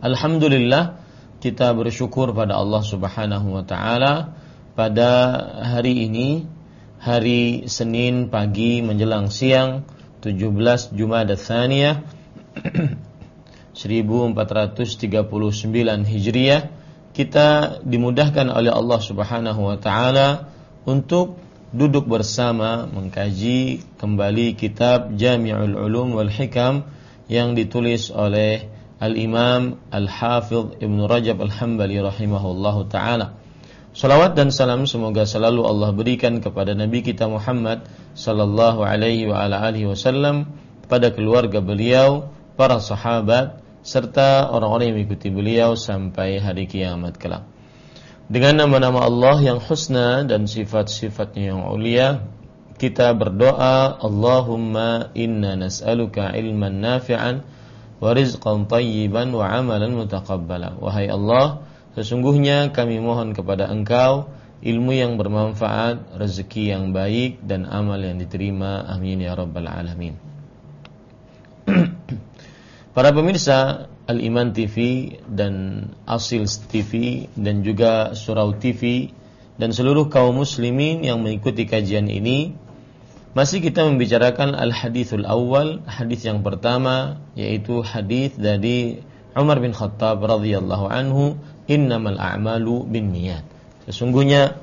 Alhamdulillah, kita bersyukur pada Allah Subhanahu wa taala pada hari ini, hari Senin pagi menjelang siang, 17 Jumadats Tsaniyah 1439 Hijriah, kita dimudahkan oleh Allah Subhanahu wa taala untuk duduk bersama mengkaji kembali kitab Jami'ul Ulum wal Hikam yang ditulis oleh Al-Imam Al-Hafidh Ibn Rajab Al-Hambali rahimahullahu ta'ala. Salawat dan salam semoga selalu Allah berikan kepada Nabi kita Muhammad sallallahu alaihi wa ala alihi wasallam, pada keluarga beliau, para sahabat, serta orang-orang yang mengikuti beliau sampai hari kiamat kelak. Dengan nama-nama Allah yang husna dan sifat-sifatnya yang ulia, kita berdoa, Allahumma inna nas'aluka ilman nafi'an wa rizqan tayyiban wa amalan mutaqabbala. Wahai Allah, sesungguhnya kami mohon kepada Engkau ilmu yang bermanfaat, rezeki yang baik, dan amal yang diterima. Amin ya rabbal alamin. Para pemirsa Al-Iman TV dan Asil TV dan juga Surau TV dan seluruh kaum muslimin yang mengikuti kajian ini, masih kita membicarakan al-hadithul awal, hadis yang pertama, yaitu hadis dari Umar bin Khattab radhiyallahu anhu, innamal a'malu binniyat. Sesungguhnya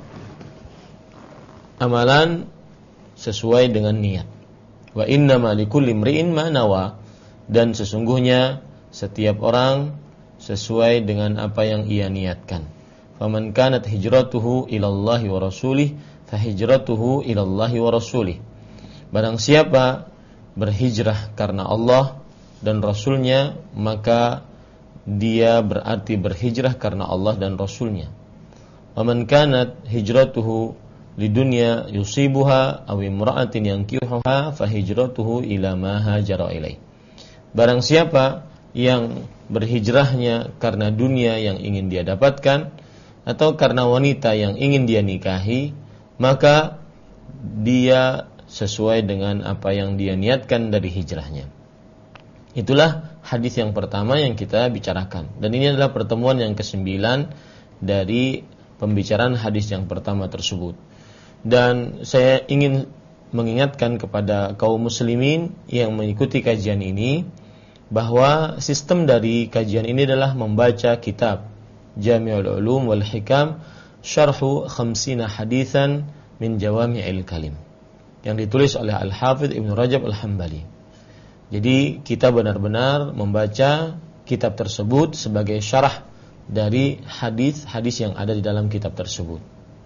amalan sesuai dengan niat. Wa innama likulli imri'in ma nawa, dan sesungguhnya setiap orang sesuai dengan apa yang ia niatkan. Faman kanat hijratuhu ilallahi wa rasulih fa hijratuhu ilallahi wa rasulih. Barang siapa berhijrah karena Allah dan Rasulnya, maka dia berarti berhijrah karena Allah dan Rasulnya. Waman kanat hijratuhu lidunya yusibuha aw imra'atin yankihuha fa hijratuhu ila ma hajara ilaih. Barang siapa yang berhijrahnya karena dunia yang ingin dia dapatkan atau karena wanita yang ingin dia nikahi, maka dia sesuai dengan apa yang dia niatkan dari hijrahnya. Itulah hadis yang pertama yang kita bicarakan. Dan ini adalah pertemuan yang ke-9 dari pembicaraan hadis yang pertama tersebut. Dan saya ingin mengingatkan kepada kaum muslimin yang mengikuti kajian ini, bahwa sistem dari kajian ini adalah membaca kitab Jami'ul Ulum wal Hikam Syarhu 50 Haditsan min Jawami'il Kalim, yang ditulis oleh Al-Hafidh Ibn Rajab Al-Hambali. Jadi kita benar-benar membaca kitab tersebut sebagai syarah dari hadis-hadis yang ada di dalam kitab tersebut.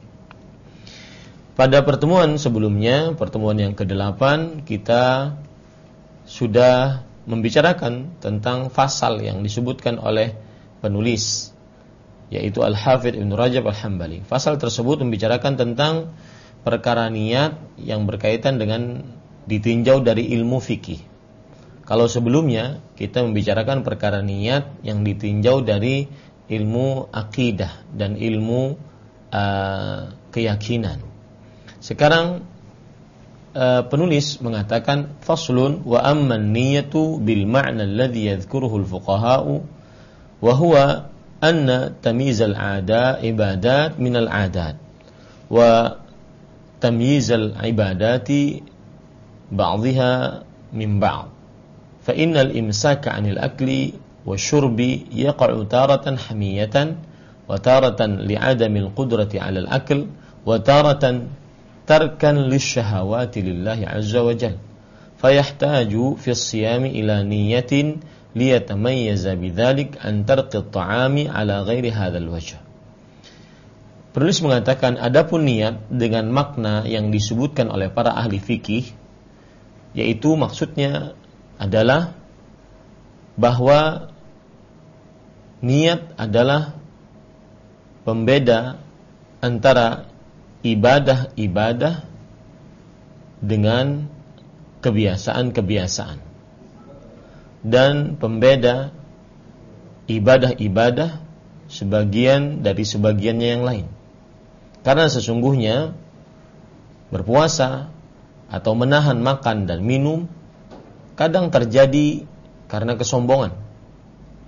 Pada pertemuan sebelumnya, pertemuan yang ke-8, kita sudah membicarakan tentang fasal yang disebutkan oleh penulis, yaitu Al-Hafidh Ibn Rajab Al-Hambali. Fasal tersebut membicarakan tentang perkara niat yang berkaitan dengan ditinjau dari ilmu fikih. Kalau sebelumnya kita membicarakan perkara niat yang ditinjau dari ilmu akidah dan ilmu keyakinan. Sekarang penulis mengatakan faslun wa amman niyatu bil ma'na alladhi yadhkuruhu al-fuqaha'u wa huwa anna tamyiz al-'ada ibadat min al-'adat wa tamyiz al-ibadati ba'dhiha min ba'd. فإن الإمساك عن الأكل والشرب يقع تارة حمية وتارة لعدم القدرة على الأكل وتارة تركا للشهوات لله عز وجل فيحتاج في الصيام إلى نية ليتميز بذلك عن ترك الطعام على غير هذا الوجه. Penulis mengatakan, adapun niat dengan makna yang disebutkan oleh para ahli fikih, yaitu maksudnya adalah bahwa niat adalah pembeda antara ibadah-ibadah dengan kebiasaan-kebiasaan, dan pembeda ibadah-ibadah sebagian dari sebagiannya yang lain. Karena sesungguhnya berpuasa atau menahan makan dan minum kadang terjadi karena kesombongan,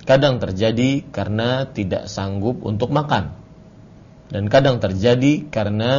kadang terjadi karena tidak sanggup untuk makan, dan kadang terjadi karena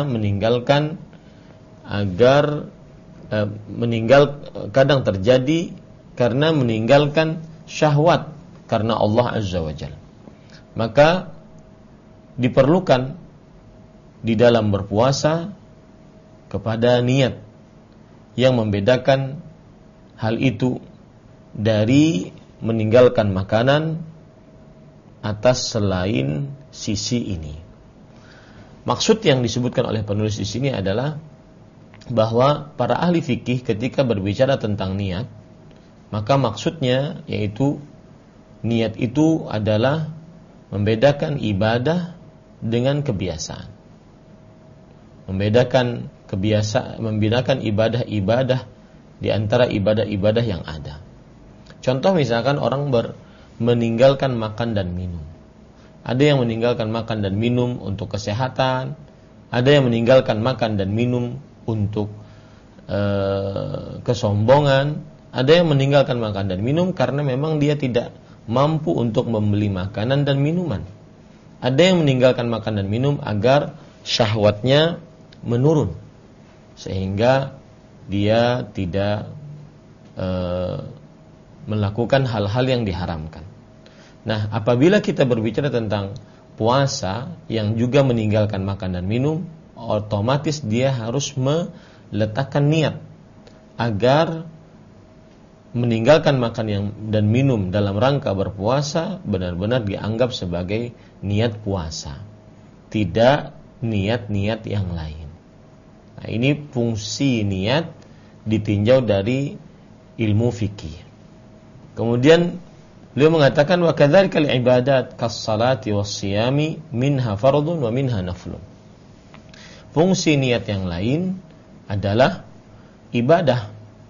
kadang terjadi karena meninggalkan syahwat karena Allah Azza wa Jalla. Maka diperlukan di dalam berpuasa kepada niat yang membedakan hal itu dari meninggalkan makanan atas selain sisi ini. Maksud yang disebutkan oleh penulis di sini adalah bahwa para ahli fikih ketika berbicara tentang niat, maka maksudnya yaitu niat itu adalah membedakan ibadah dengan kebiasaan. Membedakan ibadah-ibadah di antara ibadah-ibadah yang ada. Contoh misalkan orang meninggalkan makan dan minum. Ada yang meninggalkan makan dan minum untuk kesehatan, ada yang meninggalkan makan dan minum untuk kesombongan, ada yang meninggalkan makan dan minum karena memang dia tidak mampu untuk membeli makanan dan minuman. Ada yang meninggalkan makan dan minum agar syahwatnya menurun, sehingga dia tidak melakukan hal-hal yang diharamkan. Nah, apabila kita berbicara tentang puasa yang juga meninggalkan makan dan minum, otomatis dia harus meletakkan niat agar meninggalkan makan dan minum dalam rangka berpuasa benar-benar dianggap sebagai niat puasa, tidak niat-niat yang lain. Nah, ini fungsi niat ditinjau dari ilmu fikih. Kemudian beliau mengatakan wa kadzalika al-ibadat kas-salati was-siyami minha fardun wa minha naflun. Fungsi niat yang lain adalah ibadah,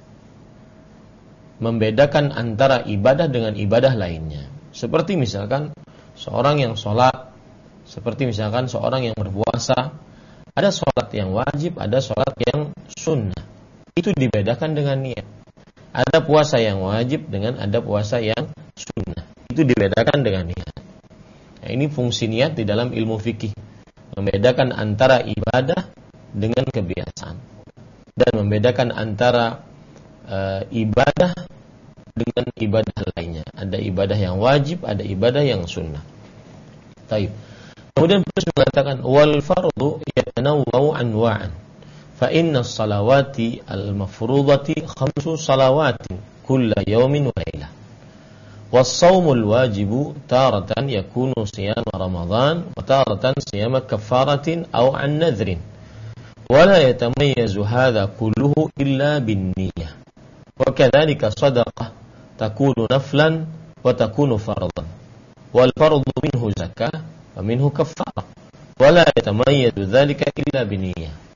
membedakan antara ibadah dengan ibadah lainnya. Seperti misalkan seorang yang sholat, seperti misalkan seorang yang berpuasa, ada sholat yang wajib, ada sholat yang sunnah. Itu dibedakan dengan niat. Ada puasa yang wajib dengan ada puasa yang sunnah. Itu dibedakan dengan niat. Nah, ini fungsi niat di dalam ilmu fikih, membedakan antara ibadah dengan kebiasaan, dan membedakan antara ibadah dengan ibadah lainnya. Ada ibadah yang wajib, ada ibadah yang sunnah. Taib. Kemudian terus mengatakan wal fardu yatanawwa'u anwa'an. Fa inna as-salawati al-mafrudati khamsu salawatin kulla yawmin wa laylah. Was-shawmul wajibu taratan yakunu siyam Ramadan wa taratan siyam kafaratin aw an nadhrin. Wa la yatamayyazu hadha kulluhu illa bin-niyyah. Wa kadzalika shadaqah takunu naflan wa takunu fardan. Wal fardu minhu zakah wa minhu kafarah. Wa la yatamayyazu dhalika illa bin-niyyah.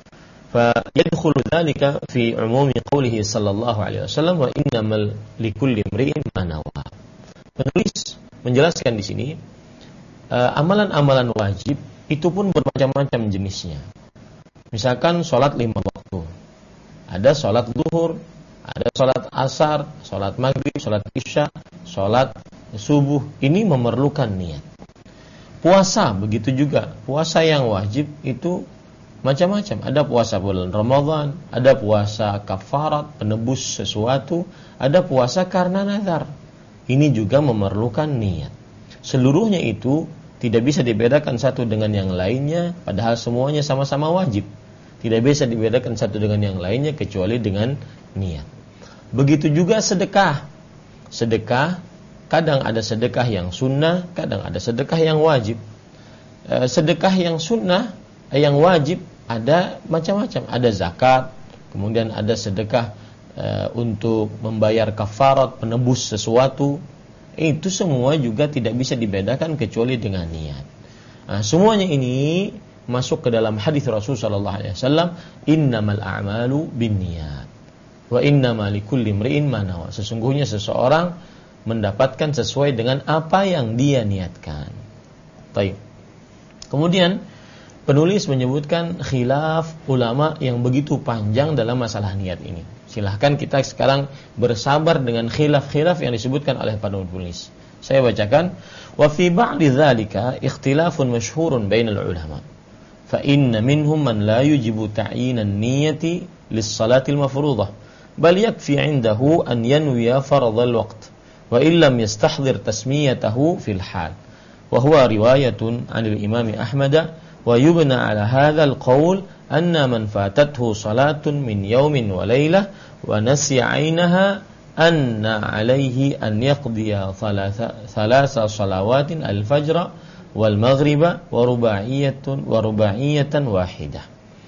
فيدخل ذلك في عموم قوله صلى الله عليه وسلم وإنما لكل امرئ ما نوى. Penulis menjelaskan di sini amalan-amalan wajib itu pun bermacam-macam jenisnya. Misalkan sholat 5 waktu, ada sholat zuhur, ada sholat asar, sholat maghrib, sholat isya, sholat subuh. Ini memerlukan niat. Puasa begitu juga. Puasa yang wajib itu macam-macam. Ada puasa bulan Ramadan, ada puasa kafarat, penebus sesuatu, ada puasa karena nazar. Ini juga memerlukan niat. Seluruhnya itu tidak bisa dibedakan satu dengan yang lainnya, padahal semuanya sama-sama wajib. Tidak bisa dibedakan satu dengan yang lainnya kecuali dengan niat. Begitu juga sedekah. Sedekah, kadang ada sedekah yang sunnah, kadang ada sedekah yang wajib. Sedekah yang sunnah, yang wajib, ada macam-macam. Ada zakat, kemudian ada sedekah untuk membayar kafarat, penebus sesuatu. Itu semua juga tidak bisa dibedakan kecuali dengan niat. Nah, semuanya ini masuk ke dalam hadis Rasul sallallahu alaihi wasallam, innamal a'malu binniyat wa innamal likulli imri'in ma nawa. Sesungguhnya seseorang mendapatkan sesuai dengan apa yang dia niatkan. Baik. Kemudian penulis menyebutkan khilaf ulama yang begitu panjang dalam masalah niat ini. Silahkan kita sekarang bersabar dengan khilaf-khilaf yang disebutkan oleh penulis. Saya bacakan, wa fi ba'di dzalika ikhtilafun masyhurun bainal ulama. Fa inna minhum man la yujibu ta'yinan niyyati lis-salatil mafruḍah, bal yakfi 'indahu an yanwiya fardhal waqt wa illam yastahdhir tasmiyatahu fil hal. Wa huwa riwayatun 'anil Imam Ahmad wa yubna 'ala hadzal qaul anna man fatathu salatun min yawmin wa laylah wa nasiya 'ainaha anna 'alaihi an yaqdiya thalatha salawatin al-fajr wal maghriba wa rubaiyatan wahidah.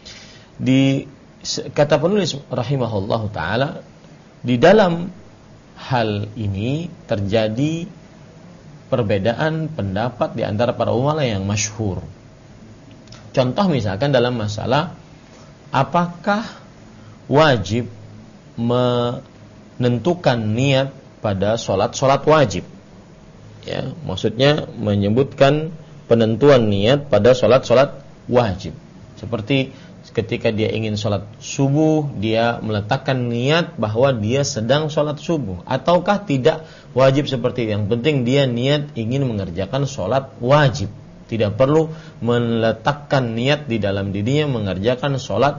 Kata penulis rahimahullahu taala, di dalam hal ini terjadi perbedaan pendapat di antara para ulama yang masyhur. Contoh misalkan dalam masalah apakah wajib menentukan niat pada sholat wajib. Ya, maksudnya menyebutkan penentuan niat pada sholat wajib. Seperti ketika dia ingin sholat subuh, dia meletakkan niat bahwa dia sedang sholat subuh. Ataukah tidak wajib seperti itu. Yang penting dia niat ingin mengerjakan sholat wajib. Tidak perlu meletakkan niat di dalam dirinya mengerjakan sholat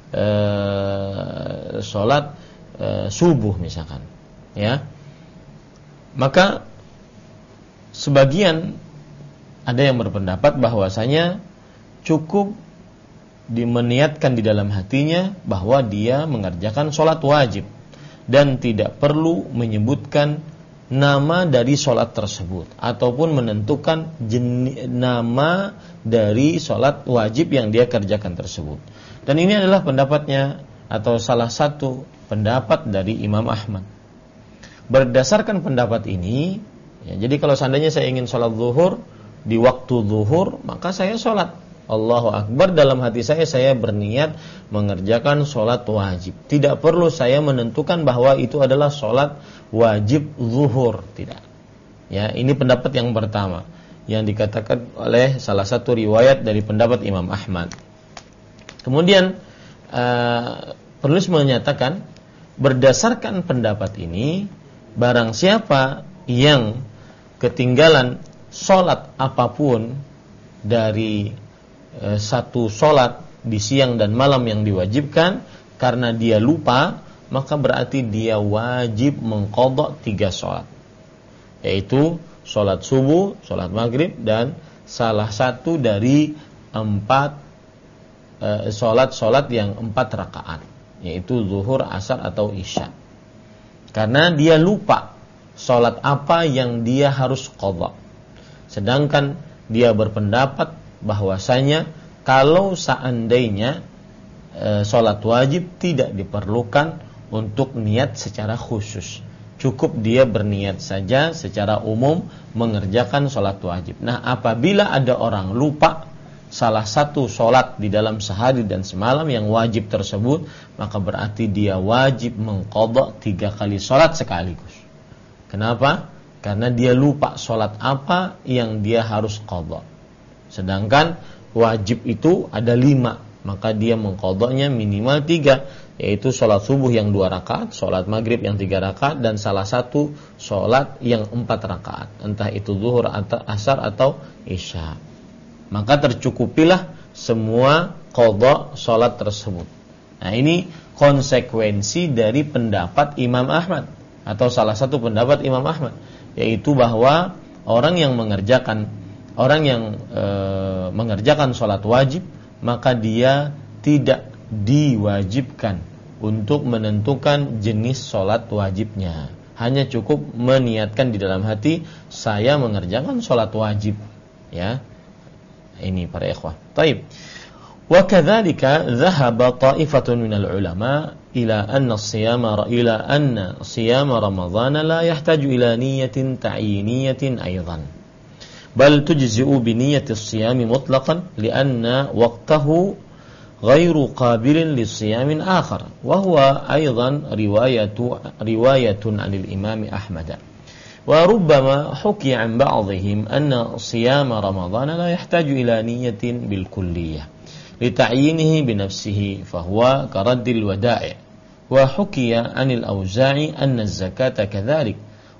subuh misalkan. Ya, maka sebagian ada yang berpendapat bahwasanya cukup dimeniatkan di dalam hatinya bahwa dia mengerjakan sholat wajib dan tidak perlu menyebutkan nama dari sholat tersebut ataupun menentukan nama dari sholat wajib yang dia kerjakan tersebut. Dan ini adalah pendapatnya atau salah satu pendapat dari Imam Ahmad. Berdasarkan pendapat ini, ya, jadi kalau seandainya saya ingin sholat zuhur di waktu zuhur, maka saya sholat Allahu Akbar, dalam hati saya berniat mengerjakan sholat wajib. Tidak perlu saya menentukan bahwa itu adalah sholat wajib zuhur, tidak. Ya, ini pendapat yang pertama yang dikatakan oleh salah satu riwayat dari pendapat Imam Ahmad. Kemudian penulis menyatakan berdasarkan pendapat ini, barang siapa yang ketinggalan sholat apapun dari satu sholat di siang dan malam yang diwajibkan karena dia lupa, maka berarti dia wajib mengqadha 3 sholat, yaitu sholat subuh, sholat maghrib, dan salah satu dari 4 sholat yang 4 rakaat, yaitu zuhur, asar, atau isya. Karena dia lupa sholat apa yang dia harus qadha. Sedangkan dia berpendapat bahwasanya kalau seandainya sholat wajib tidak diperlukan untuk niat secara khusus, cukup dia berniat saja secara umum mengerjakan sholat wajib. Nah, apabila ada orang lupa salah satu sholat di dalam sehari dan semalam yang wajib tersebut, maka berarti dia wajib mengqadha 3 kali sholat sekaligus. Kenapa? Karena dia lupa sholat apa yang dia harus qadha. Sedangkan wajib itu ada 5, maka dia mengqadhanya minimal 3, yaitu sholat subuh yang 2 rakaat, sholat maghrib yang 3 rakaat, dan salah satu sholat yang 4 rakaat, entah itu zuhur, asar, atau isya. Maka tercukupilah semua qadha sholat tersebut. Nah, ini konsekuensi dari pendapat Imam Ahmad, atau salah satu pendapat Imam Ahmad, yaitu bahwa orang yang mengerjakan sholat wajib, maka dia tidak diwajibkan untuk menentukan jenis sholat wajibnya. Hanya cukup meniatkan di dalam hati, saya mengerjakan sholat wajib. Ya, ini para ikhwah. Taib. Wa kadzalika dhahaba ta'ifatun minal ulama ila anna siyama Ramadhan la yahtaju ila niyyatin ta'yiniyatin aidan. بل تجزئ بنية الصيام مطلقا لأن وقته غير قابل للصيام آخر وهو أيضا رواية عن الإمام أحمد وربما حكي عن بعضهم أن صيام رمضان لا يحتاج إلى نية بالكلية لتعيينه بنفسه فهو كرد الودائع وحكي عن الأوزاعي أن الزكاة كذلك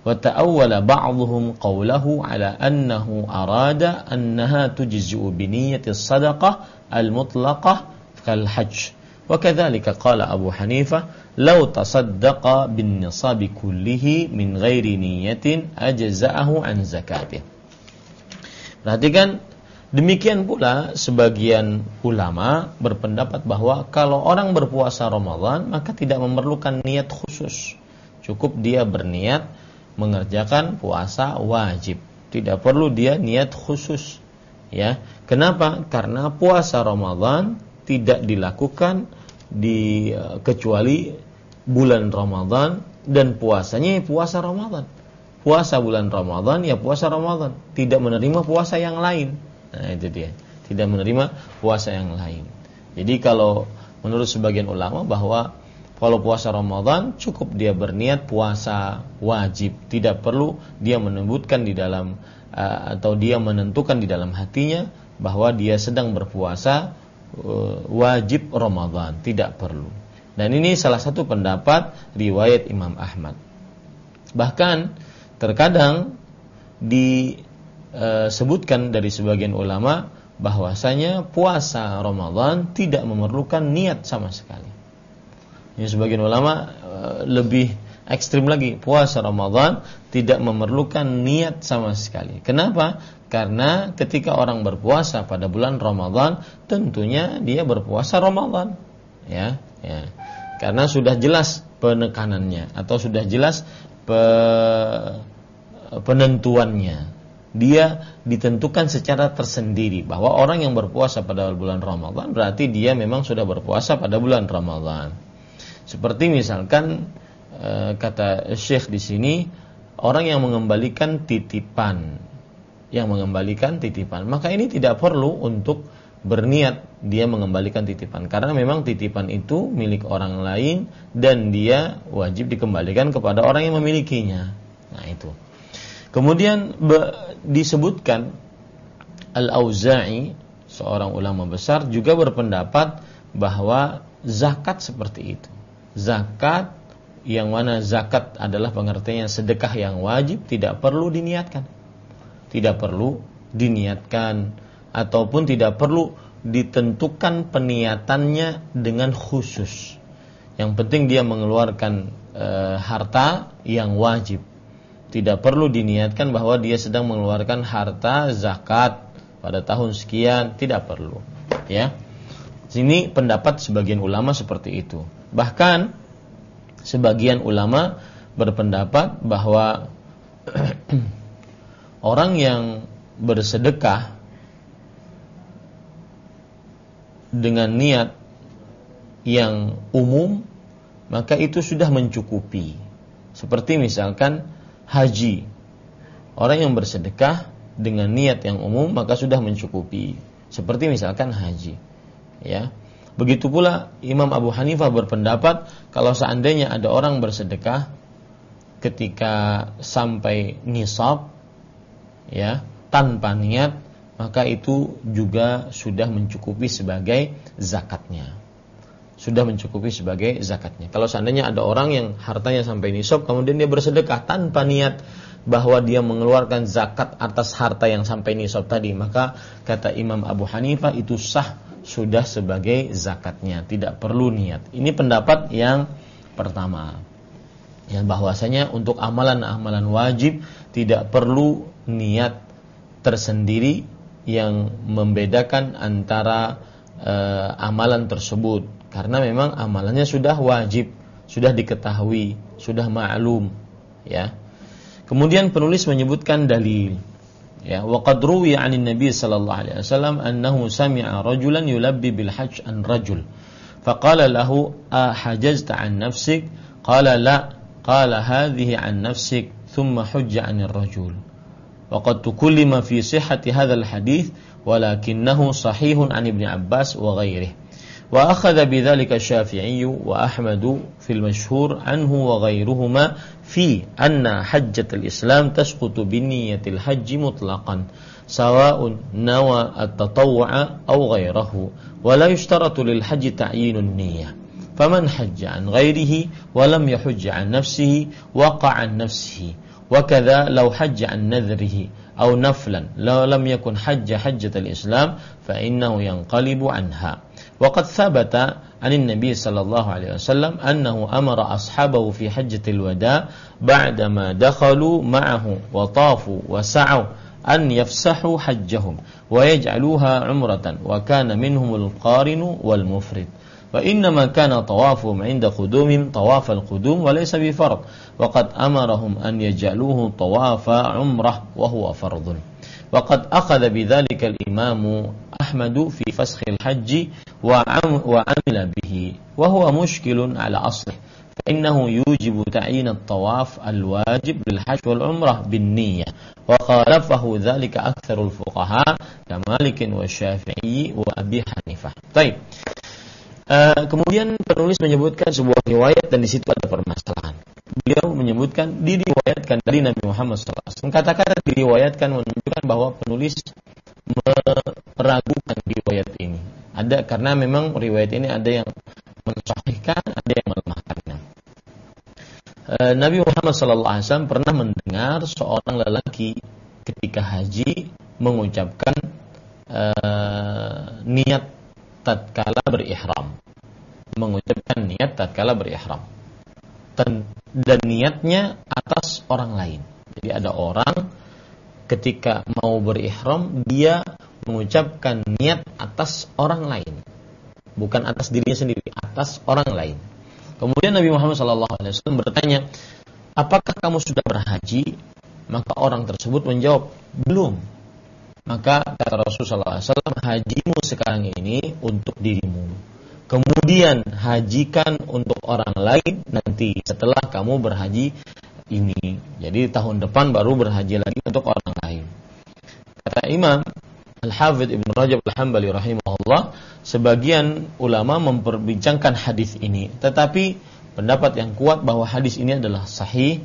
وتأول بعضهم قوله على أنه أراد أنها تجزئ بنية الصدقة المطلقة كالحج وكذلك قال أبو حنيفة لو تصدق بالنصاب كله من غير نية أجزأه عن زكاته. Perhatikan, demikian pula sebagian ulama berpendapat bahwa kalau orang berpuasa Ramadan maka tidak memerlukan niat khusus, cukup dia berniat mengerjakan puasa wajib, tidak perlu dia niat khusus. Ya, kenapa? Karena puasa Ramadan tidak dilakukan kecuali bulan Ramadan dan puasanya puasa Ramadan. Puasa bulan Ramadan ya puasa Ramadan, tidak menerima puasa yang lain. Nah, itu dia, tidak menerima puasa yang lain. Jadi kalau menurut sebagian ulama bahwa kalau puasa Ramadan cukup dia berniat puasa wajib, tidak perlu dia menyebutkan di dalam atau dia menentukan di dalam hatinya bahwa dia sedang berpuasa wajib Ramadan, tidak perlu. Dan ini salah satu pendapat riwayat Imam Ahmad. Bahkan terkadang disebutkan dari sebagian ulama bahwasanya puasa Ramadan tidak memerlukan niat sama sekali. Ini sebagian ulama lebih ekstrim lagi, puasa Ramadan tidak memerlukan niat sama sekali. Kenapa? Karena ketika orang berpuasa pada bulan Ramadan, tentunya dia berpuasa Ramadan, ya. Karena sudah jelas penekanannya atau sudah jelas penentuannya. Dia ditentukan secara tersendiri bahwa orang yang berpuasa pada bulan Ramadan berarti dia memang sudah berpuasa pada bulan Ramadan. Seperti misalkan kata Syekh di sini, orang yang mengembalikan titipan, maka ini tidak perlu untuk berniat dia mengembalikan titipan, karena memang titipan itu milik orang lain dan dia wajib dikembalikan kepada orang yang memilikinya. Nah itu. Kemudian disebutkan Al-Auza'i, seorang ulama besar, juga berpendapat bahwa zakat seperti itu. Zakat yang mana zakat adalah pengertiannya sedekah yang wajib, tidak perlu diniatkan. Tidak perlu diniatkan ataupun tidak perlu ditentukan peniatannya dengan khusus. Yang penting dia mengeluarkan harta yang wajib. Tidak perlu diniatkan bahwa dia sedang mengeluarkan harta zakat pada tahun sekian, tidak perlu. Ya. Sini pendapat sebagian ulama seperti itu. Bahkan sebagian ulama berpendapat bahwa orang yang bersedekah dengan niat yang umum, maka itu sudah mencukupi. Seperti misalkan haji. Orang yang bersedekah dengan niat yang umum maka sudah mencukupi. Seperti misalkan haji. Ya. Begitu pula Imam Abu Hanifah berpendapat kalau seandainya ada orang bersedekah ketika sampai nisab, ya, tanpa niat, maka itu juga sudah mencukupi sebagai zakatnya. Sudah mencukupi sebagai zakatnya. Kalau seandainya ada orang yang hartanya sampai nisab kemudian dia bersedekah tanpa niat bahwa dia mengeluarkan zakat atas harta yang sampai nisab tadi, maka kata Imam Abu Hanifah itu sah, sudah sebagai zakatnya, tidak perlu niat. Ini pendapat yang pertama. Yang bahwasanya untuk amalan-amalan wajib tidak perlu niat tersendiri yang membedakan antara amalan tersebut, karena memang amalannya sudah wajib, sudah diketahui, sudah ma'lum, ya. Kemudian penulis menyebutkan dalil, ya, wa qad ruwiya 'anil nabiy sallallahu alaihi wasallam annahu sami'a rajulan yulabbi bil hajj an rajul faqala lahu ahajazta an nafsik qala la qala hadhihi an nafsik thumma hujja 'anil rajul wa qad tukallima fi sihhati hadzal hadits walakinnahu sahihun 'an ibni Abbas wa ghairihi wa akhadha bidzalika Syafi'i wa Ahmad fi al-mashhur anhu wa ghairuhuma fi anna hajjatul Islam tasqutu bi niyyatil hajj mutlaqan sawa'un nawa at-tatawwu'a aw ghayrahu wa la yushtaratu lil hajj ta'yinun niyyah faman hajja an ghairihi wa lam yahujja an nafsihi waqa'a an nafsihi وكذا لو حج عن نذره أو نفلا لو لم يكن حجة الإسلام فإنه ينقلب عنها. وقد ثبت عن النبي صلى الله عليه وسلم أنه أمر أصحابه في حجة الوداع بعدما دخلوا معه وطافوا وسعوا أن يفسحوا حجهم ويجعلوها عمرة وكان منهم القارن والمفرد وإنما كان طوافهم عند قدومهم طواف القدوم وليس بفرض وقد أمرهم أن يجعلوه طواف عمرة وهو فرض. وقد أخذ بذلك الإمام أحمد في فسخ الحج وعمل به وهو مشكل على أصله فإنه يوجب تعيين الطواف الواجب للحج والعمرة بالنية وخالفه ذلك أكثر الفقهاء كمالك والشافعي وأبي حنيفة. طيب. Kemudian penulis menyebutkan sebuah riwayat dan di situ ada permasalahan. Beliau menyebutkan diriwayatkan dari Nabi Muhammad SAW. Kata-kata diriwayatkan menunjukkan bahwa penulis meragukan riwayat ini. Ada karena memang riwayat ini ada yang mensahihkan, ada yang melemahkannya. Nabi Muhammad SAW pernah mendengar seorang lelaki ketika haji mengucapkan niat tatkala berihram, dan niatnya atas orang lain. Jadi ada orang ketika mau berihram dia mengucapkan niat atas orang lain, bukan atas dirinya sendiri, atas orang lain. Kemudian Nabi Muhammad SAW bertanya, apakah kamu sudah berhaji? Maka orang tersebut menjawab, belum. Maka kata Rasulullah SAW, hajimu sekarang ini untuk dirimu. Kemudian hajikan untuk orang lain nanti setelah kamu berhaji ini. Jadi tahun depan baru berhaji lagi untuk orang lain. Kata Imam Al-Hafidh Ibn Rajab Al-Hambali rahimahullah, sebagian ulama memperbincangkan hadis ini. Tetapi pendapat yang kuat bahwa hadis ini adalah sahih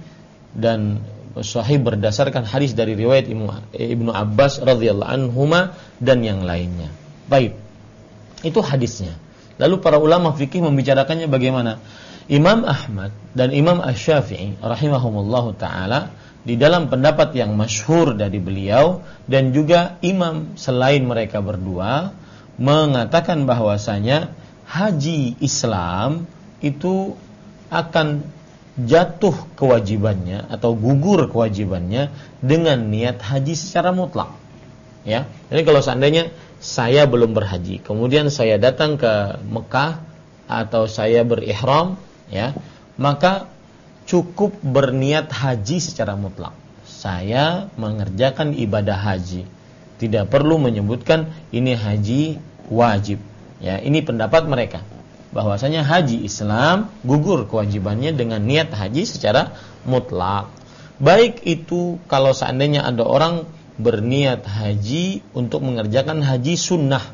dan sahih berdasarkan hadis dari riwayat Ibnu Abbas radhiyallahu anhuma dan yang lainnya. Baik, itu hadisnya. Lalu para ulama fikih membicarakannya bagaimana? Imam Ahmad dan Imam Asy-Syafi'i rahimahumullahu taala di dalam pendapat yang masyhur dari beliau dan juga imam selain mereka berdua mengatakan bahwasanya haji Islam itu akan jatuh kewajibannya atau gugur kewajibannya dengan niat haji secara mutlak. Ya, jadi kalau seandainya saya belum berhaji, kemudian saya datang ke Mekah atau saya berihram, ya, maka cukup berniat haji secara mutlak. Saya mengerjakan ibadah haji, tidak perlu menyebutkan ini haji wajib. Ya, ini pendapat mereka. Bahwasanya haji Islam gugur kewajibannya dengan niat haji secara mutlak. Baik itu kalau seandainya ada orang berniat haji untuk mengerjakan haji sunnah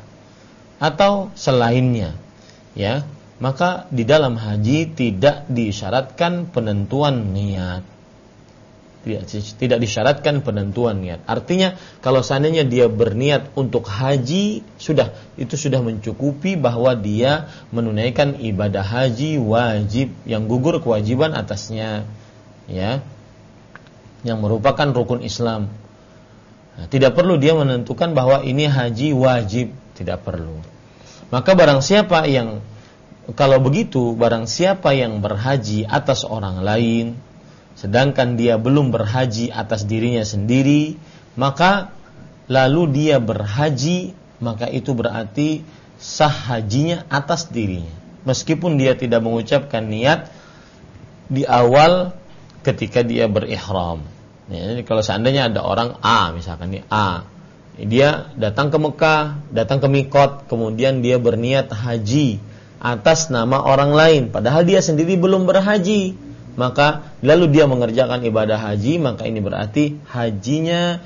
atau selainnya, ya, maka di dalam haji tidak disyaratkan penentuan niat. Tidak disyaratkan penentuan niat. Artinya kalau seandainya dia berniat untuk haji, itu sudah mencukupi bahwa dia menunaikan ibadah haji wajib yang gugur kewajiban atasnya, ya, yang merupakan rukun Islam. Nah, tidak perlu dia menentukan bahwa ini haji wajib, tidak perlu. Maka barang siapa yang berhaji atas orang lain sedangkan dia belum berhaji atas dirinya sendiri, maka lalu dia berhaji, maka itu berarti sah hajinya atas dirinya, meskipun dia tidak mengucapkan niat di awal ketika dia berihram. Ya, jadi kalau seandainya ada orang A, misalkan nih A, dia datang ke Mekah, datang ke Miqat, kemudian dia berniat haji atas nama orang lain, padahal dia sendiri belum berhaji, maka lalu dia mengerjakan ibadah haji, maka ini berarti hajinya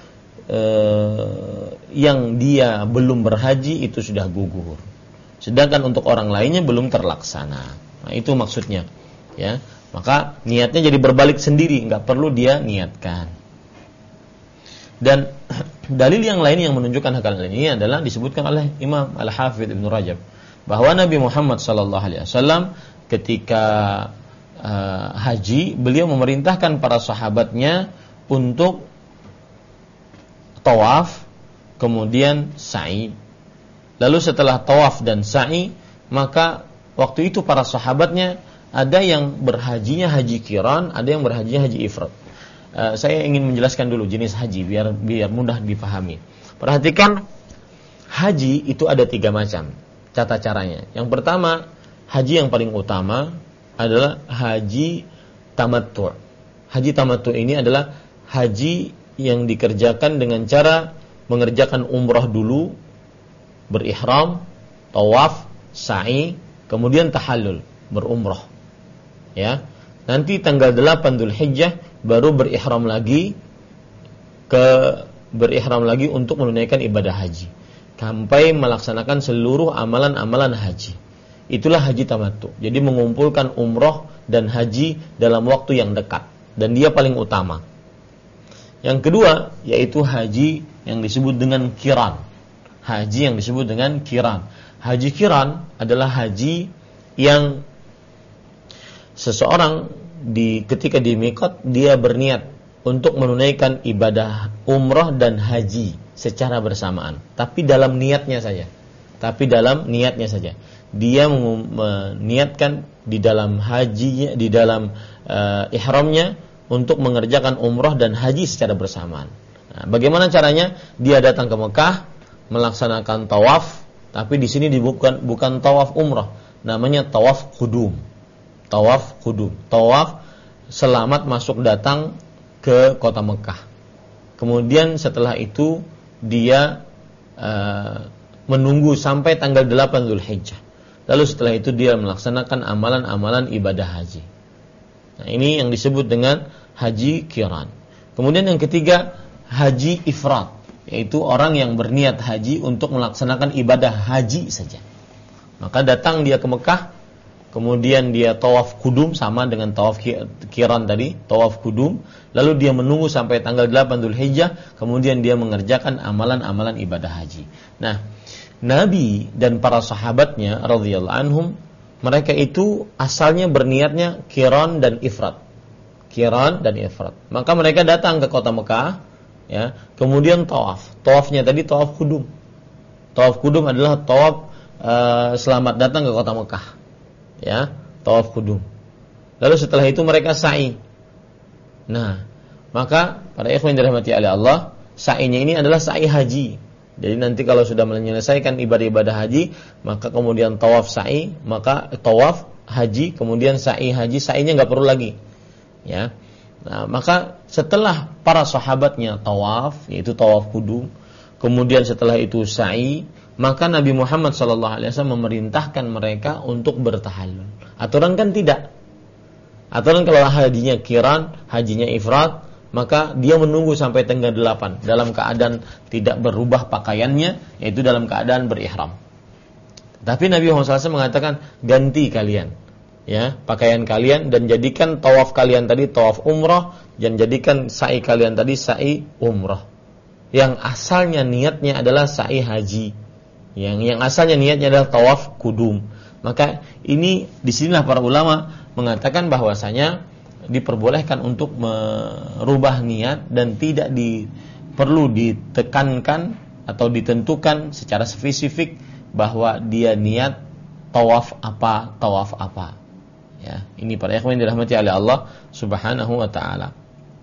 yang dia belum berhaji itu sudah gugur. Sedangkan untuk orang lainnya belum terlaksana. Nah, itu maksudnya, ya. Maka niatnya jadi berbalik sendiri, nggak perlu dia niatkan. Dan dalil yang lain yang menunjukkan hal ini adalah disebutkan oleh Imam Al-Hafidh Ibn Rajab bahwa Nabi Muhammad SAW ketika haji, beliau memerintahkan para sahabatnya untuk tawaf, kemudian sa'i. Lalu setelah tawaf dan sa'i, maka waktu itu para sahabatnya ada yang berhajinya haji qiran, ada yang berhajinya haji ifrad. Saya ingin menjelaskan dulu jenis haji biar mudah dipahami. Perhatikan, haji itu ada 3 macam tata caranya. Yang pertama, haji yang paling utama adalah haji tamattu'. Haji tamattu' ini adalah haji yang dikerjakan dengan cara mengerjakan umrah dulu, berihram, tawaf, sa'i, kemudian tahallul, berumrah. Ya. Nanti tanggal 8 Dzulhijjah baru berihram lagi untuk menunaikan ibadah haji sampai melaksanakan seluruh amalan-amalan haji. Itulah haji tamattu. Jadi mengumpulkan umrah dan haji dalam waktu yang dekat, dan dia paling utama. Yang kedua yaitu haji yang disebut dengan qiran. Haji yang disebut dengan qiran. Haji qiran adalah haji yang seseorang ketika di miqat dia berniat untuk menunaikan ibadah umrah dan haji secara bersamaan, tapi dalam niatnya saja. Dia meniatkan di dalam hajinya, di dalam ihramnya untuk mengerjakan umrah dan haji secara bersamaan. Nah, bagaimana caranya? Dia datang ke Mekah, melaksanakan tawaf, tapi di sini bukan tawaf umrah, namanya tawaf qudum. Tawaf selamat masuk datang ke kota Mekah. Kemudian setelah itu dia menunggu sampai tanggal 8 Dzulhijjah. Lalu setelah itu dia melaksanakan amalan-amalan ibadah haji. Nah, ini yang disebut dengan haji qiran. Kemudian yang ketiga, haji ifrad, yaitu orang yang berniat haji untuk melaksanakan ibadah haji saja. Maka datang dia ke Mekah, kemudian dia tawaf qudum, sama dengan tawaf qiran tadi, tawaf qudum, lalu dia menunggu sampai tanggal 8 Dzulhijjah, kemudian dia mengerjakan amalan-amalan ibadah haji. Nah, Nabi dan para sahabatnya radhiyallahu anhum, mereka itu asalnya berniatnya qiran dan ifrad. Maka mereka datang ke kota Mekah, ya, kemudian tawaf. Tawafnya tadi tawaf qudum. Tawaf qudum adalah tawaf selamat datang ke kota Mekah. Ya, tawaf qudum. Lalu setelah itu mereka sa'i. Nah, maka para ikhwan dirahmati oleh Allah, sa'inya ini adalah sa'i haji. Jadi nanti kalau sudah menyelesaikan ibadah-ibadah haji, maka kemudian tawaf sa'i, maka tawaf haji, kemudian sa'i haji, sa'inya enggak perlu lagi. Ya. Nah, maka setelah para sahabatnya tawaf, yaitu tawaf qudum, kemudian setelah itu sa'i, maka Nabi Muhammad SAW memerintahkan mereka untuk bertahallul. Aturan kan tidak. Aturan kalau hajinya qiran, hajinya ifrad, maka dia menunggu sampai tanggal 8 dalam keadaan tidak berubah pakaiannya, yaitu dalam keadaan berihram. Tapi Nabi Muhammad SAW mengatakan, ganti kalian, ya, pakaian kalian, dan jadikan tawaf kalian tadi tawaf umrah, dan jadikan sa'i kalian tadi sa'i umrah. Yang asalnya niatnya adalah sa'i haji. Yang asalnya niatnya adalah tawaf qudum. Maka ini disinilah para ulama mengatakan bahwasanya diperbolehkan untuk merubah niat dan tidak perlu ditekankan atau ditentukan secara spesifik bahwa dia niat tawaf apa. Ya, ini para ikhwan yang dirahmati oleh Allah Subhanahu wa taala.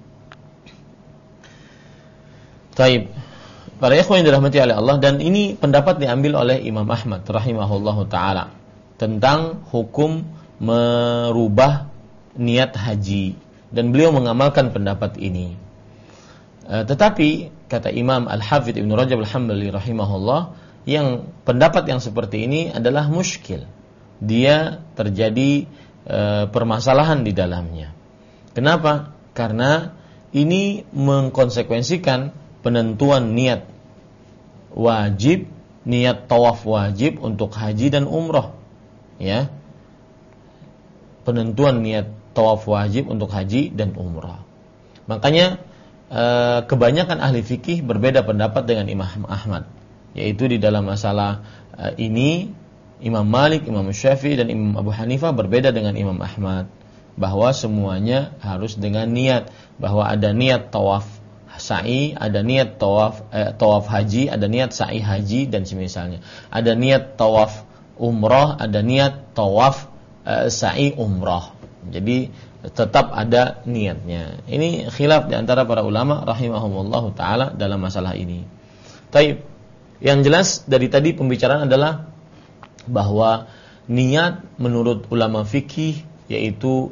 Taib. Para ikhwan yang dirahmati oleh Allah, dan ini pendapat diambil oleh Imam Ahmad rahimahullahu taala tentang hukum merubah niat haji, dan beliau mengamalkan pendapat ini. Tetapi kata Imam Al-Hafidz Ibnu Rajab Al-Hambali rahimahullah, yang pendapat yang seperti ini adalah muskil. Dia terjadi permasalahan di dalamnya. Kenapa? Karena ini mengkonsekuensikan penentuan niat wajib, niat tawaf wajib untuk haji dan umrah, ya. Penentuan niat tawaf wajib untuk haji dan umrah. Makanya kebanyakan ahli fikih berbeda pendapat dengan Imam Ahmad, yaitu di dalam masalah ini Imam Malik, Imam Syafi'i dan Imam Abu Hanifah berbeda dengan Imam Ahmad. bahwa semuanya harus dengan niat, bahwa ada niat tawaf sa'i, ada niat tawaf haji, ada niat sa'i haji dan semisalnya. Ada niat tawaf umrah, ada niat tawaf sa'i umrah. Jadi tetap ada niatnya. Ini khilaf di antara para ulama rahimahumullah taala dalam masalah ini. Taib. Yang jelas dari tadi pembicaraan adalah bahwa niat menurut ulama fikih yaitu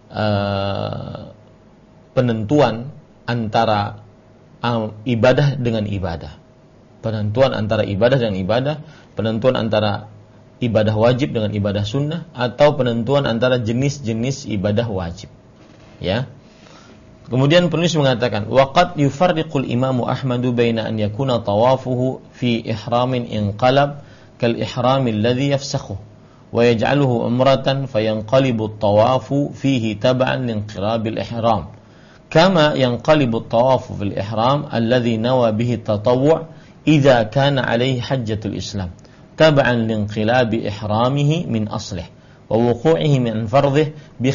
penentuan antara ibadah dengan ibadah. Penentuan antara ibadah dengan ibadah, penentuan antara ibadah wajib dengan ibadah sunnah, atau penentuan antara jenis-jenis ibadah wajib. Ya. Kemudian penulis mengatakan, waqad yufarriqul Imam Ahmad baina an yakuna tawafuhu fi ihramin inqalab kal ihramil ladzi yafsakhu wa yaj'aluhu umratan fayanqalibu at-tawafu fihi tab'an linqirabil ihram. كما ينقلب الطواف في الإحرام الذي نوى به التطوع إذا كان عليه حجة الإسلام تبعا لانقلاب إحرامه من أصله ووقوعه من فرضه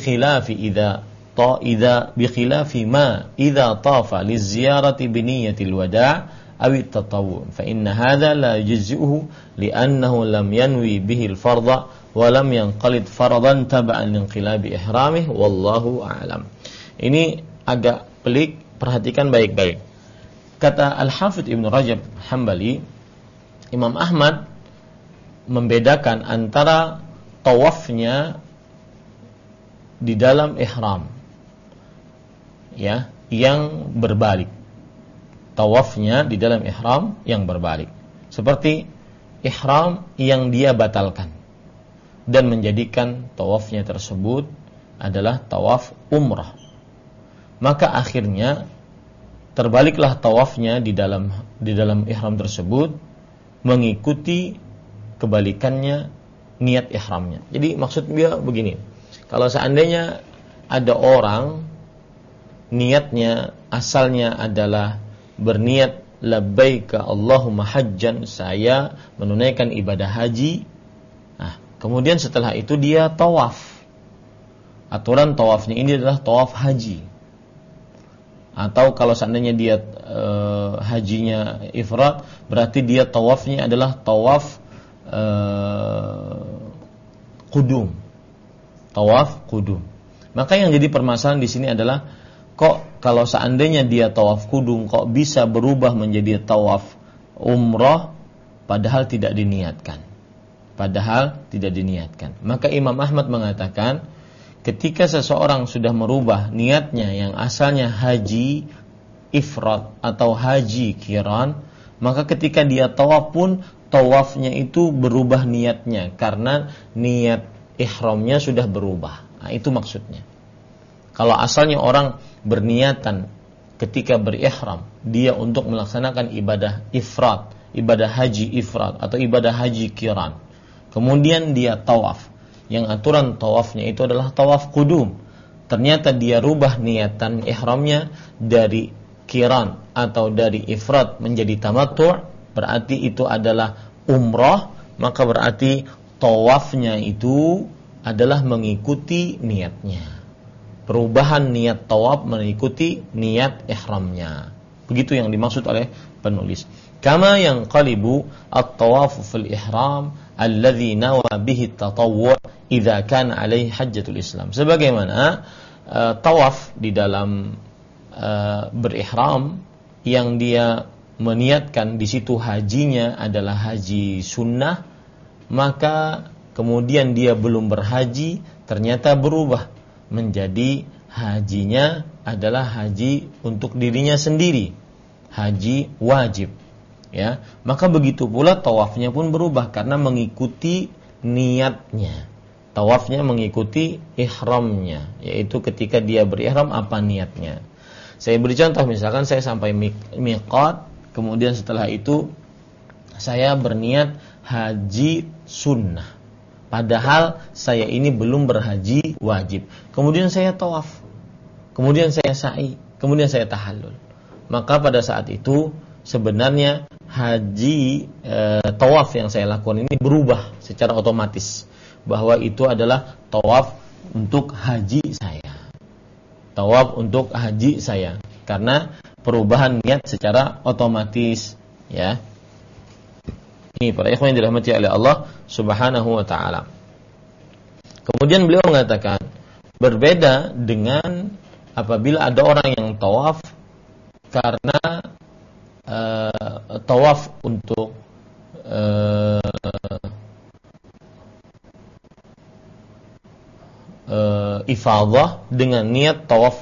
بخلاف ما إذا طاف للزيارة بنية الوداع أو التطوع فإن هذا لا يجزئه لأنه لم ينوي به الفرض ولم ينقلب فرضا تبعا لانقلاب إحرامه والله أعلم. Ini agak pelik, perhatikan baik-baik. Kata Al-Hafidz Ibnu Rajab Hambali, Imam Ahmad membedakan antara tawafnya di dalam ihram, ya, yang berbalik. Tawafnya di dalam ihram yang berbalik. Seperti ihram yang dia batalkan dan menjadikan tawafnya tersebut adalah tawaf umrah. Maka akhirnya terbaliklah tawafnya di dalam ihram tersebut mengikuti kebalikannya niat ihramnya. Jadi maksud dia begini, kalau seandainya ada orang niatnya asalnya adalah berniat labbaika Allahumma hajjan, saya menunaikan ibadah haji. Nah, kemudian setelah itu dia tawaf. Aturan tawafnya ini adalah tawaf haji. Atau kalau seandainya dia hajinya ifrad, berarti dia tawafnya adalah tawaf qudum. Tawaf qudum. Maka yang jadi permasalahan di sini adalah, kok kalau seandainya dia tawaf qudum kok bisa berubah menjadi tawaf umrah padahal tidak diniatkan. Maka Imam Ahmad mengatakan, ketika seseorang sudah merubah niatnya yang asalnya haji ifrad atau haji qiran, maka ketika dia tawaf pun tawafnya itu berubah niatnya karena niat ihramnya sudah berubah. Nah, itu maksudnya. Kalau asalnya orang berniatan ketika berihram dia untuk melaksanakan ibadah ifrad, ibadah haji ifrad atau ibadah haji qiran, kemudian dia tawaf, yang aturan tawafnya itu adalah tawaf qudum, ternyata dia rubah niatan ihramnya dari qiran atau dari ifrad menjadi tamattu', berarti itu adalah umrah, maka berarti tawafnya itu adalah mengikuti niatnya. Perubahan niat tawaf mengikuti niat ihramnya. Begitu yang dimaksud oleh penulis. Kama yang qalibu at-tawafu fil ihram alladhi nawa bihi at-tatawwu' idza kana alaihi hajjatul Islam. Sebagaimana tawaf di dalam berihram yang dia meniatkan di situ hajinya adalah haji sunnah, maka kemudian dia belum berhaji, ternyata berubah menjadi hajinya adalah haji untuk dirinya sendiri, haji wajib. Ya, maka begitu pula tawafnya pun berubah karena mengikuti niatnya. Tawafnya mengikuti ihramnya, yaitu ketika dia berihram apa niatnya. Saya beri contoh, misalkan saya sampai miqat, kemudian setelah itu saya berniat haji sunnah, padahal saya ini belum berhaji wajib. Kemudian saya tawaf, kemudian saya sa'i, kemudian saya tahallul. Maka pada saat itu sebenarnya haji tawaf yang saya lakukan ini berubah secara otomatis, bahwa itu adalah tawaf untuk haji saya. Tawaf untuk haji saya. Karena perubahan niat secara otomatis, ya. Ini para ikhwan yang dirahmati oleh Allah Subhanahu wa taala. Kemudian beliau mengatakan, berbeda dengan apabila ada orang yang tawaf karena tawaf untuk ifadah dengan niat tawaf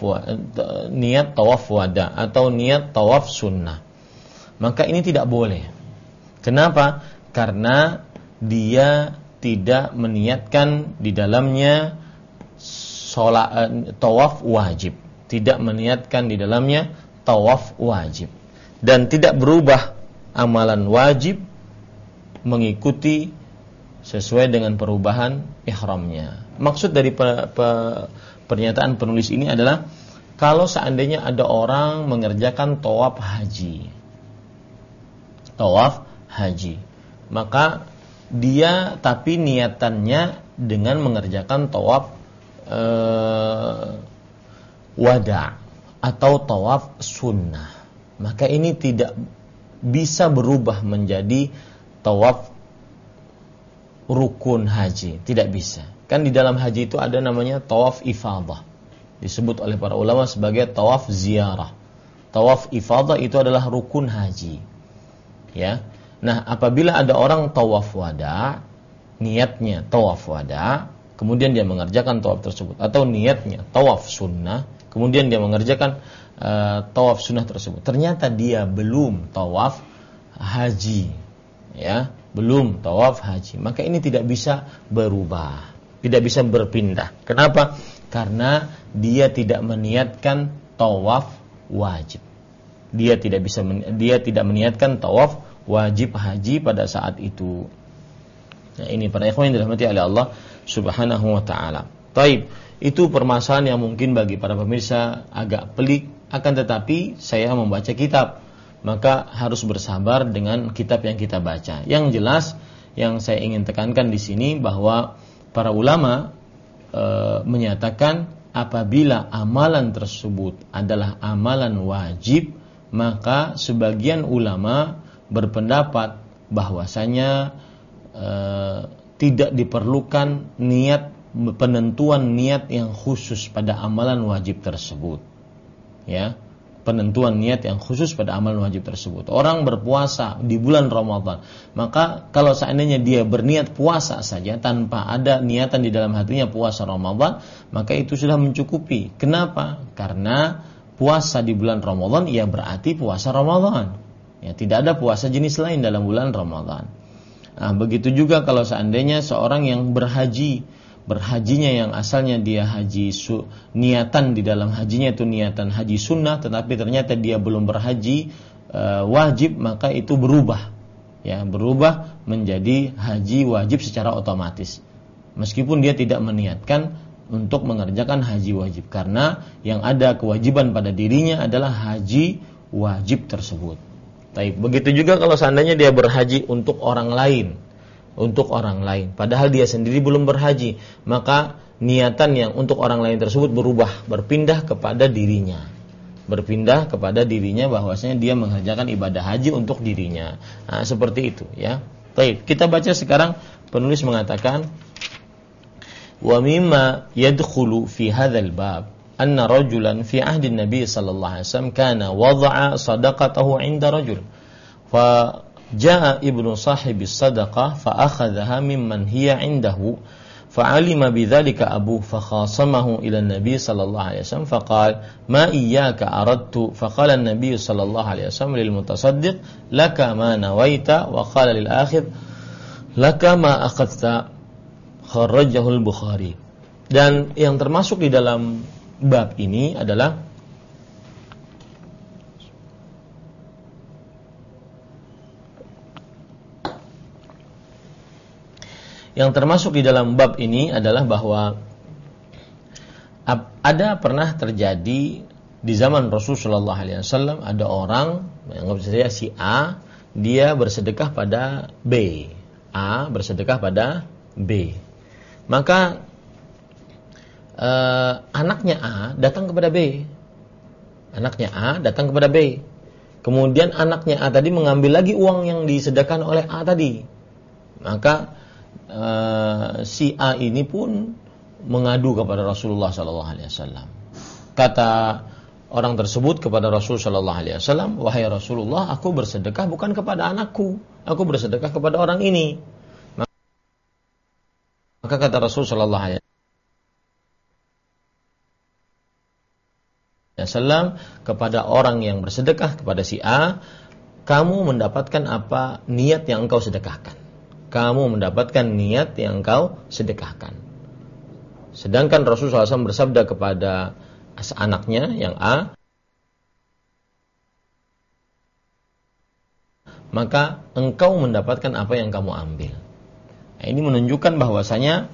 wada atau niat tawaf sunnah. Maka ini tidak boleh. Kenapa? Karena dia tidak meniatkan di dalamnya tawaf wajib. Tidak meniatkan di dalamnya tawaf wajib. Dan tidak berubah amalan wajib mengikuti sesuai dengan perubahan ihramnya. Maksud dari pernyataan penulis ini adalah kalau seandainya ada orang mengerjakan tawaf haji, maka dia tapi niatannya dengan mengerjakan tawaf wada atau tawaf sunnah, maka ini tidak bisa berubah menjadi tawaf rukun haji, tidak bisa. Kan di dalam haji itu ada namanya tawaf ifadah, disebut oleh para ulama sebagai tawaf ziarah. Tawaf ifadah itu adalah rukun haji, ya. Nah, apabila ada orang tawaf wada, niatnya tawaf wada, kemudian dia mengerjakan tawaf tersebut, atau niatnya tawaf sunnah, kemudian dia mengerjakan tawaf sunnah tersebut, ternyata dia belum tawaf haji, ya, belum tawaf haji, maka ini tidak bisa berubah, tidak bisa berpindah. Kenapa? Karena dia tidak meniatkan tawaf wajib. Dia tidak meniatkan tawaf wajib haji pada saat itu. Nah, ini para ikhwan yang dirahmati oleh Allah Subhanahu wa taala. Taib, itu permasalahan yang mungkin bagi para pemirsa agak pelik, akan tetapi saya membaca kitab, maka harus bersabar dengan kitab yang kita baca. Yang jelas yang saya ingin tekankan di sini bahwa para ulama menyatakan apabila amalan tersebut adalah amalan wajib, maka sebagian ulama berpendapat bahwasanya tidak diperlukan penentuan niat yang khusus pada amalan wajib tersebut, ya, penentuan niat yang khusus pada amalan wajib tersebut. Orang berpuasa di bulan Ramadan, maka kalau seandainya dia berniat puasa saja tanpa ada niatan di dalam hatinya puasa Ramadan, maka itu sudah mencukupi. Kenapa? Karena puasa di bulan Ramadan ya berarti puasa Ramadan. Ya, tidak ada puasa jenis lain dalam bulan Ramadan. Nah, begitu juga kalau seandainya seorang yang berhajinya yang asalnya dia niatan di dalam hajinya itu niatan haji sunnah, tetapi ternyata dia belum berhaji wajib, maka itu berubah menjadi haji wajib secara otomatis, meskipun dia tidak meniatkan untuk mengerjakan haji wajib, karena yang ada kewajiban pada dirinya adalah haji wajib tersebut. Begitu juga kalau seandainya dia berhaji untuk orang lain, padahal dia sendiri belum berhaji, maka niatan yang untuk orang lain tersebut berpindah kepada dirinya bahwasanya dia mengerjakan ibadah haji untuk dirinya. Nah, seperti itu, ya. Kita baca sekarang, penulis mengatakan, wa mimma yadkhulu fi hadzal bab anna rajulan fi ahdi Nabi sallallahu alaihi wasallam kana wada'a sadaqatahu 'inda rajul fa jaa ibnu sahibis sadaqah fa akhadhaha mimman hiya 'indahu fa 'alima bidzalika abu fa khasamahu ila Nabi sallallahu alaihi wasallam fa qala ma iyyaka aradtu fa qala an-nabi sallallahu alaihi wasallam lil mutasaddiq laka ma nawaita wa qala lil akhidh laka ma akhadta, kharrajahu al-Bukhari. Dan yang termasuk di dalam bab ini adalah bahwa ada pernah terjadi di zaman Rasulullah sallallahu alaihi wasallam, ada orang yang misalnya si A, dia bersedekah pada B. Maka anaknya A datang kepada B. Anaknya A datang kepada B. Kemudian anaknya A tadi mengambil lagi uang yang disedekahkan oleh A tadi. Maka si A ini pun mengadu kepada Rasulullah SAW. Kata orang tersebut kepada Rasulullah SAW, wahai Rasulullah, aku bersedekah bukan kepada anakku, aku bersedekah kepada orang ini. Maka kata Rasulullah SAW kepada orang yang bersedekah kepada si A, kamu mendapatkan apa niat yang engkau sedekahkan. Kamu mendapatkan niat yang engkau sedekahkan. Sedangkan Rasulullah SAW bersabda kepada anaknya yang A, maka engkau mendapatkan apa yang kamu ambil. Nah, ini menunjukkan bahwasanya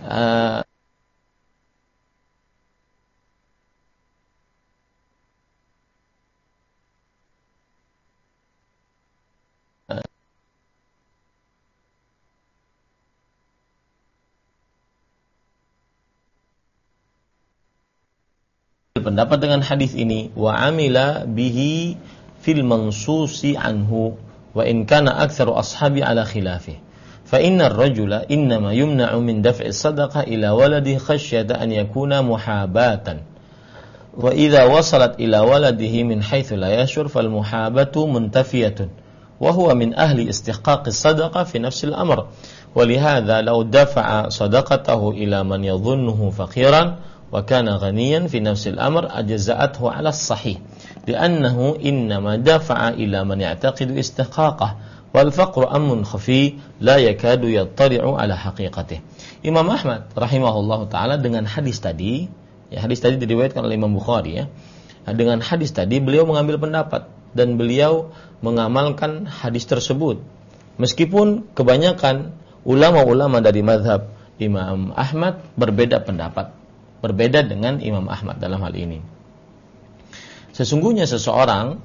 pendapat dengan hadis ini, wa amila bihi fil mansusi anhu wa in kana aktsaru ashabi ala khilafih fa inna ar-rajula innama yumna'u min daf'i sadaqah ila waladihi khasyata an yakuna muhabatan wa idza wasalat ila waladihi min haythu la yashur fal muhabatu muntafiyatun wa huwa min ahli istihqaq as-sadaqah fi nafsi al-amr wa lihadha law dafa'a sadaqatahu ila man yadhunnuhu faqiran wa kana ghaniyan fi nafsil amr ajza'athu 'ala as-sahih li'annahu innama dafa'a ila man ya'taqidu istihqaqah wal faqru amrun khafi la yakadu yattari'u 'ala haqiqatih. Imam Ahmad rahimahullahu taala dengan hadis tadi, ya hadis tadi diriwayatkan oleh Imam Bukhari ya. Dengan hadis tadi beliau mengambil pendapat dan beliau mengamalkan hadis tersebut. Meskipun kebanyakan ulama-ulama dari mazhab Imam Ahmad berbeda pendapat, berbeda dengan Imam Ahmad dalam hal ini. Sesungguhnya seseorang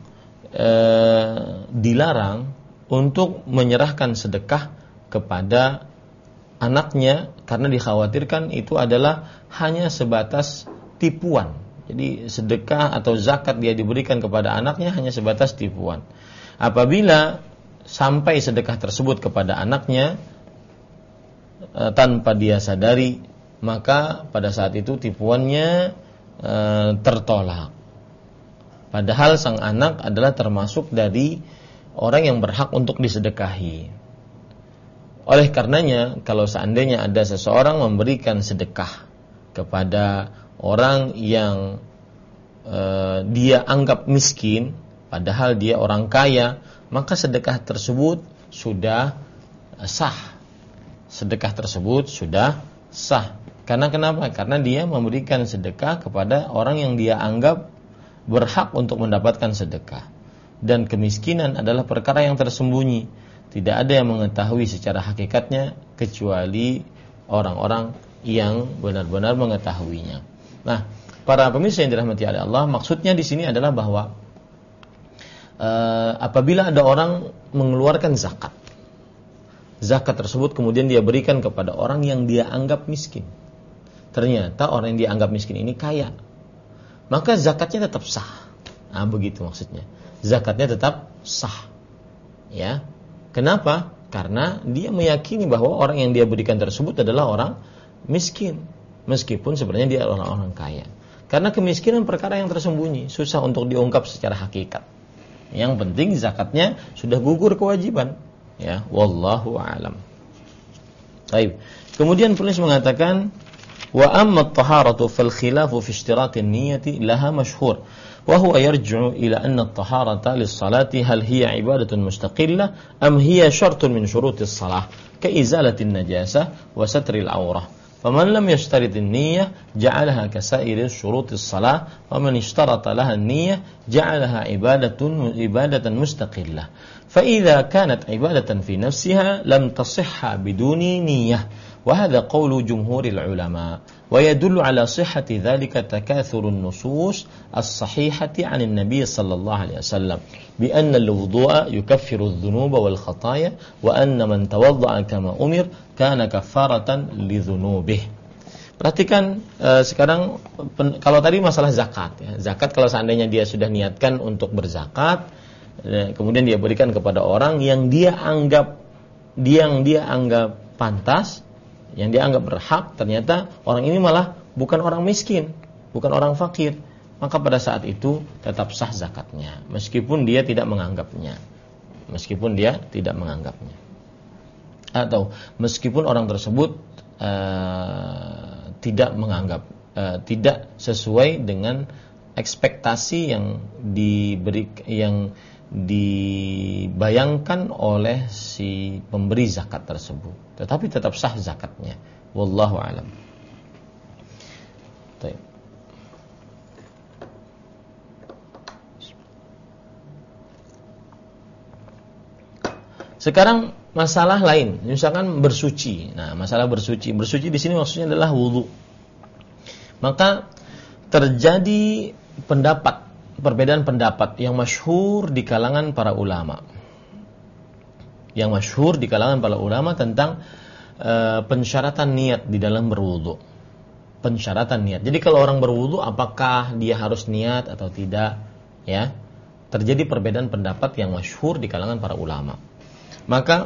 dilarang untuk menyerahkan sedekah kepada anaknya karena dikhawatirkan itu adalah hanya sebatas tipuan. Jadi sedekah atau zakat dia diberikan kepada anaknya hanya sebatas tipuan. Apabila sampai sedekah tersebut kepada anaknya tanpa dia sadari, maka pada saat itu tipuannya tertolak. Padahal sang anak adalah termasuk dari orang yang berhak untuk disedekahi. Oleh karenanya, kalau seandainya ada seseorang memberikan sedekah kepada orang yang dia anggap miskin, padahal dia orang kaya, maka sedekah tersebut sudah sah. Sedekah tersebut sudah sah. Karena kenapa? Karena dia memberikan sedekah kepada orang yang dia anggap berhak untuk mendapatkan sedekah. Dan kemiskinan adalah perkara yang tersembunyi. Tidak ada yang mengetahui secara hakikatnya kecuali orang-orang yang benar-benar mengetahuinya. Nah, para pemirsa yang dirahmati oleh Allah, maksudnya di sini adalah bahwa apabila ada orang mengeluarkan zakat, zakat tersebut kemudian dia berikan kepada orang yang dia anggap miskin. Ternyata orang yang dianggap miskin ini kaya, maka zakatnya tetap sah. Nah, begitu maksudnya. Zakatnya tetap sah. Ya. Kenapa? Karena dia meyakini bahwa orang yang dia berikan tersebut adalah orang miskin, meskipun sebenarnya dia orang-orang kaya. Karena kemiskinan perkara yang tersembunyi, susah untuk diungkap secara hakikat. Yang penting zakatnya sudah gugur kewajiban. Ya, wallahu a'lam. Baik. Kemudian penulis mengatakan, wa amma at-taharatu fal khilafu fi ishtirat an-niyyati laha mashhur wa huwa yarji'u ila anna at-taharata lis-salati hal hiya ibadatun mustaqillah am hiya syartun min syurutis salah ka izalati an-najasah wa satri al-awrah faman lam yashtarit an-niyyah ja'alaha ka sa'iri syurutis salah wa man ishtarata laha an-niyyah ja'alaha ibadatan mustaqillah fa idza kanat ibadatan fi nafsiha lam tasihha biduni niyyah. وهذا قول جمهور العلماء ويدل على صحة ذلك تكاثر النصوص الصحيحة عن النبي صلى الله عليه وسلم بأن الوضوء يكفر الذنوب والخطايا وأن من توضأ كما أمر كان كفارة لذنوبه. Perhatikan sekarang kalau tadi masalah zakat ya. Zakat kalau seandainya dia sudah niatkan untuk berzakat, kemudian dia berikan kepada orang yang dia anggap pantas, yang dia anggap berhak, ternyata orang ini malah bukan orang miskin, bukan orang fakir, maka pada saat itu tetap sah zakatnya meskipun dia tidak menganggapnya. Atau meskipun orang tersebut tidak menganggap, tidak sesuai dengan ekspektasi yang dibayangkan oleh si pemberi zakat tersebut, tetapi tetap sah zakatnya. Wallahu a'lam. Baik. Sekarang masalah lain, misalkan bersuci. Nah, masalah bersuci di sini maksudnya adalah wudu. Maka terjadi perbedaan pendapat yang masyhur di kalangan para ulama. Tentang pensyaratan niat di dalam berwudu. Pensyaratan niat. Jadi kalau orang berwudu apakah dia harus niat atau tidak? Ya. Terjadi perbedaan pendapat yang masyhur di kalangan para ulama. Maka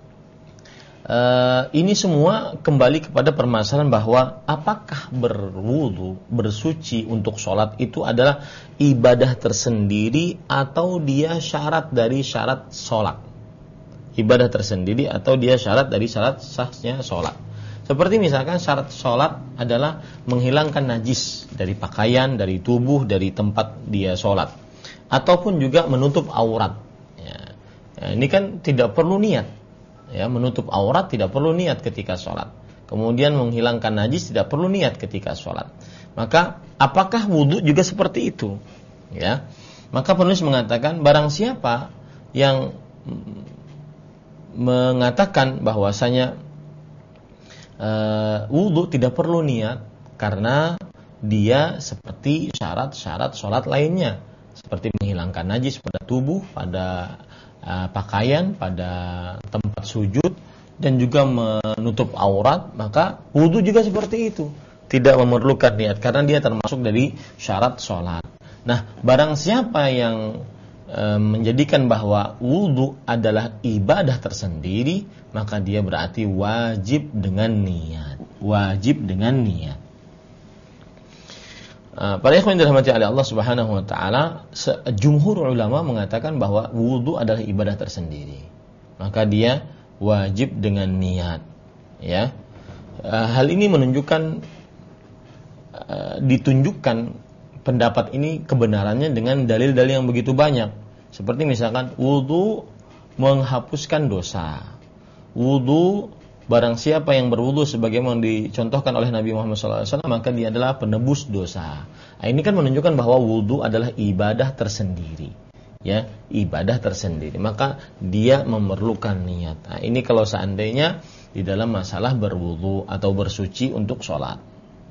ini semua kembali kepada permasalahan bahwa apakah berwudu, bersuci untuk sholat itu adalah ibadah tersendiri atau dia syarat dari syarat sholat. Ibadah tersendiri atau dia syarat dari syarat sahnya sholat. Seperti misalkan syarat sholat adalah menghilangkan najis dari pakaian, dari tubuh, dari tempat dia sholat. Ataupun juga menutup aurat. Ya, ini kan tidak perlu niat. Ya, menutup aurat tidak perlu niat ketika sholat. Kemudian menghilangkan najis tidak perlu niat ketika sholat. Maka apakah wudu juga seperti itu? Ya, maka penulis mengatakan barang siapa yang mengatakan bahwasanya wudu tidak perlu niat karena dia seperti syarat-syarat sholat lainnya, seperti menghilangkan najis pada tubuh, pada pakaian, pada tempat sujud, dan juga menutup aurat, maka wudu juga seperti itu, tidak memerlukan niat karena dia termasuk dari syarat sholat. Nah, barang siapa yang menjadikan bahwa wudu adalah ibadah tersendiri, maka dia berarti wajib dengan niat. Para ikhwan yang dirahmati oleh Allah Subhanahu wa taala, jumhur ulama mengatakan bahwa wudu adalah ibadah tersendiri. Maka dia wajib dengan niat. Ya. Hal ini ditunjukkan pendapat ini kebenarannya dengan dalil-dalil yang begitu banyak. Seperti misalkan wudu menghapuskan dosa. Wudu, barang siapa yang berwudu sebagaimana dicontohkan oleh Nabi Muhammad SAW, maka dia adalah penebus dosa. Nah, ini kan menunjukkan bahwa wudu adalah ibadah tersendiri. Ya, ibadah tersendiri. Maka dia memerlukan niat. Nah, ini kalau seandainya di dalam masalah berwudu atau bersuci untuk sholat.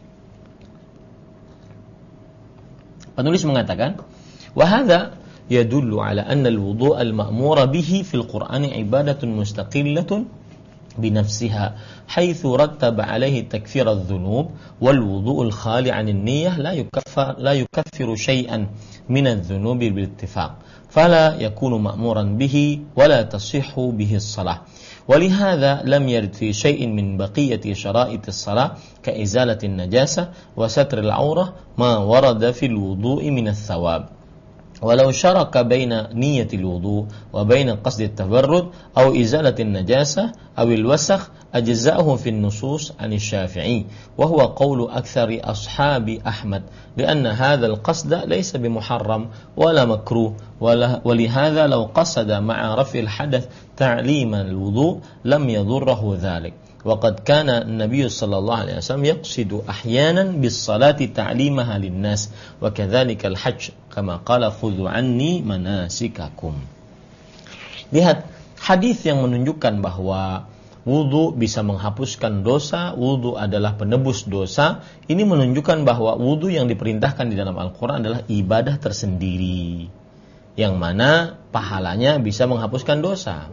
Penulis mengatakan, وَهَذَا يَدُلُّ عَلَى أَنَّ الْوُضُوءَ الْمَأْمُورَ بِهِ فِي الْقُرْآنِ عِبَادَةٌ مُسْتَقِلَّةٌ بنفسها حيث رتب عليه تكفير الذنوب والوضوء الخالي عن النية لا يكفر شيئا من الذنوب بالاتفاق فلا يكون مأمورا به ولا تصح به الصلاة ولهذا لم يرد في شيء من بقية شرائط الصلاة كإزالة النجاسة وستر العورة ما ورد في الوضوء من الثواب ولو شرك بين نية الوضوء وبين قصد التبرد أو إزالة النجاسة أو الوسخ أجزاءه في النصوص عن الشافعي وهو قول أكثر أصحاب أحمد لأن هذا القصد ليس بمحرم ولا مكروه ولهذا لو قصد مع رفع الحدث تعليم الوضوء لم يضره ذلك وقد كان النبي صلى الله عليه وسلم يقصد أحيانا بالصلاة تعليمها للناس وكذلك الحج كما قال خذوا عني مناسككم. Lihat hadis yang menunjukkan bahwa wudu bisa menghapuskan dosa, wudu adalah penebus dosa. Ini menunjukkan bahwa wudu yang diperintahkan di dalam Al-Quran adalah ibadah tersendiri, yang mana pahalanya bisa menghapuskan dosa.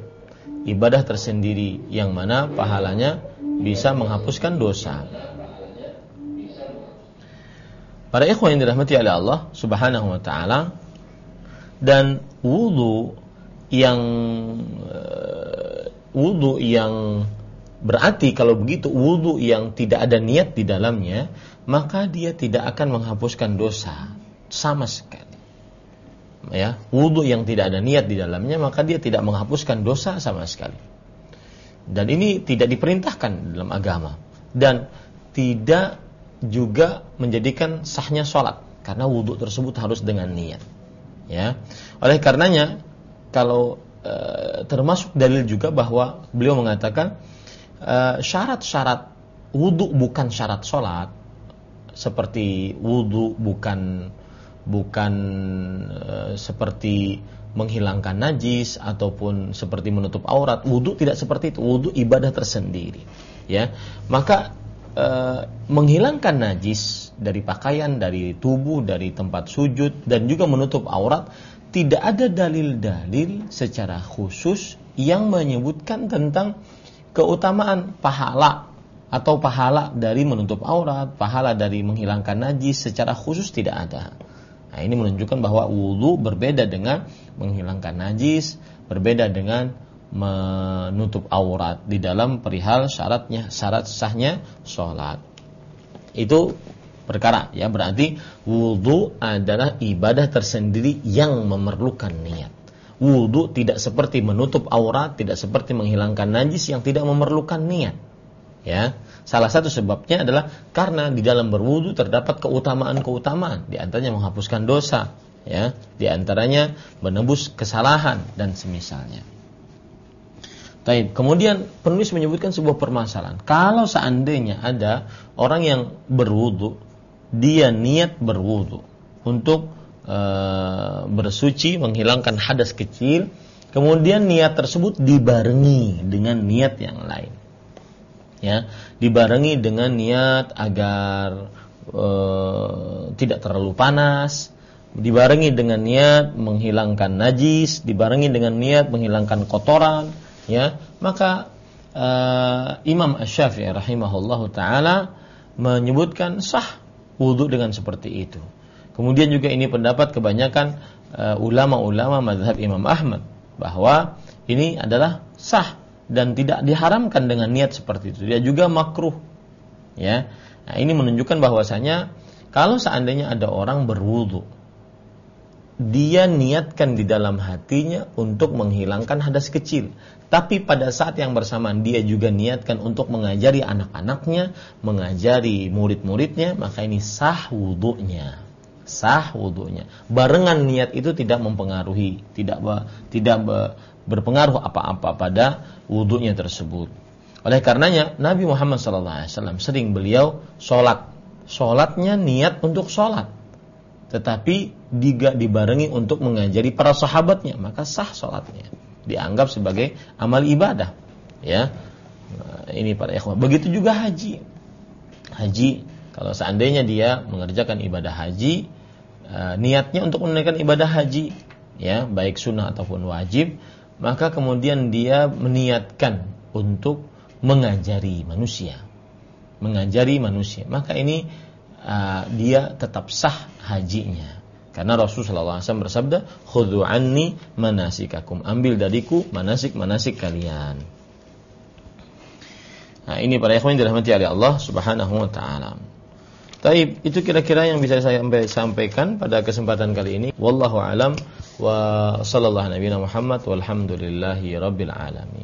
Ibadah tersendiri yang mana pahalanya bisa menghapuskan dosa. Para ikhwan yang dirahmati oleh Allah Subhanahu wa taala, dan wudu yang berarti kalau begitu wudu yang tidak ada niat di dalamnya, maka dia tidak akan menghapuskan dosa sama sekali. Ya, wudu yang tidak ada niat di dalamnya, maka dia tidak menghapuskan dosa sama sekali. Dan ini tidak diperintahkan dalam agama, dan tidak juga menjadikan sahnya sholat, karena wudu tersebut harus dengan niat. Ya, oleh karenanya kalau termasuk dalil juga bahwa beliau mengatakan syarat-syarat wudu bukan syarat sholat, seperti wudu bukan seperti menghilangkan najis ataupun seperti menutup aurat. Wudu tidak seperti itu. Wudu ibadah tersendiri. Ya, maka menghilangkan najis dari pakaian, dari tubuh, dari tempat sujud, dan juga menutup aurat, tidak ada dalil-dalil secara khusus yang menyebutkan tentang keutamaan pahala atau pahala dari menutup aurat, pahala dari menghilangkan najis secara khusus tidak ada. Nah, ini menunjukkan bahwa wudu berbeda dengan menghilangkan najis, berbeda dengan menutup aurat di dalam perihal syarat sahnya sholat. Itu perkara, ya, berarti wudu adalah ibadah tersendiri yang memerlukan niat. Wudu tidak seperti menutup aurat, tidak seperti menghilangkan najis yang tidak memerlukan niat. Ya, salah satu sebabnya adalah karena di dalam berwudu terdapat keutamaan-keutamaan, di antaranya menghapuskan dosa, ya, di antaranya menebus kesalahan dan semisalnya. Baik, kemudian penulis menyebutkan sebuah permasalahan. Kalau seandainya ada orang yang berwudu, dia niat berwudu untuk bersuci, menghilangkan hadas kecil, kemudian niat tersebut dibarengi dengan niat yang lain, ya, dibarengi dengan niat agar tidak terlalu panas, dibarengi dengan niat menghilangkan najis, dibarengi dengan niat menghilangkan kotoran, ya, maka Imam Asy-Syafi'i rahimahullahu taala menyebutkan sah wudu dengan seperti itu. Kemudian juga ini pendapat kebanyakan ulama-ulama mazhab Imam Ahmad, bahwa ini adalah sah dan tidak diharamkan dengan niat seperti itu. Dia juga makruh. Ya. Nah, ini menunjukkan bahwasanya kalau seandainya ada orang berwudu, dia niatkan di dalam hatinya untuk menghilangkan hadas kecil, tapi pada saat yang bersamaan dia juga niatkan untuk mengajari anak-anaknya, mengajari murid-muridnya, maka ini sah wudunya. Sah wudunya. Barengan niat itu tidak mempengaruhi, tidak berpengaruh apa-apa pada wudunya tersebut. Oleh karenanya Nabi Muhammad SAW sering beliau sholatnya niat untuk sholat, tetapi dibarengi untuk mengajari para sahabatnya, maka sah sholatnya, dianggap sebagai amal ibadah. Ya, ini para ikhwan. Begitu juga haji. Kalau seandainya dia mengerjakan ibadah haji, niatnya untuk menunaikan ibadah haji, ya, baik sunnah ataupun wajib, maka kemudian dia meniatkan untuk mengajari manusia, maka ini dia tetap sah hajinya, karena Rasulullah SAW bersabda, khudhu anni manasikakum, ambil dariku manasik kalian. Nah, ini para ikhwan dirahmati oleh Allah Subhanahu wa taala. Taib, itu kira-kira yang bisa saya sampaikan pada kesempatan kali ini. Wallahu alam wa sallallahu nabiyana Muhammad walhamdulillahi rabbil alamin.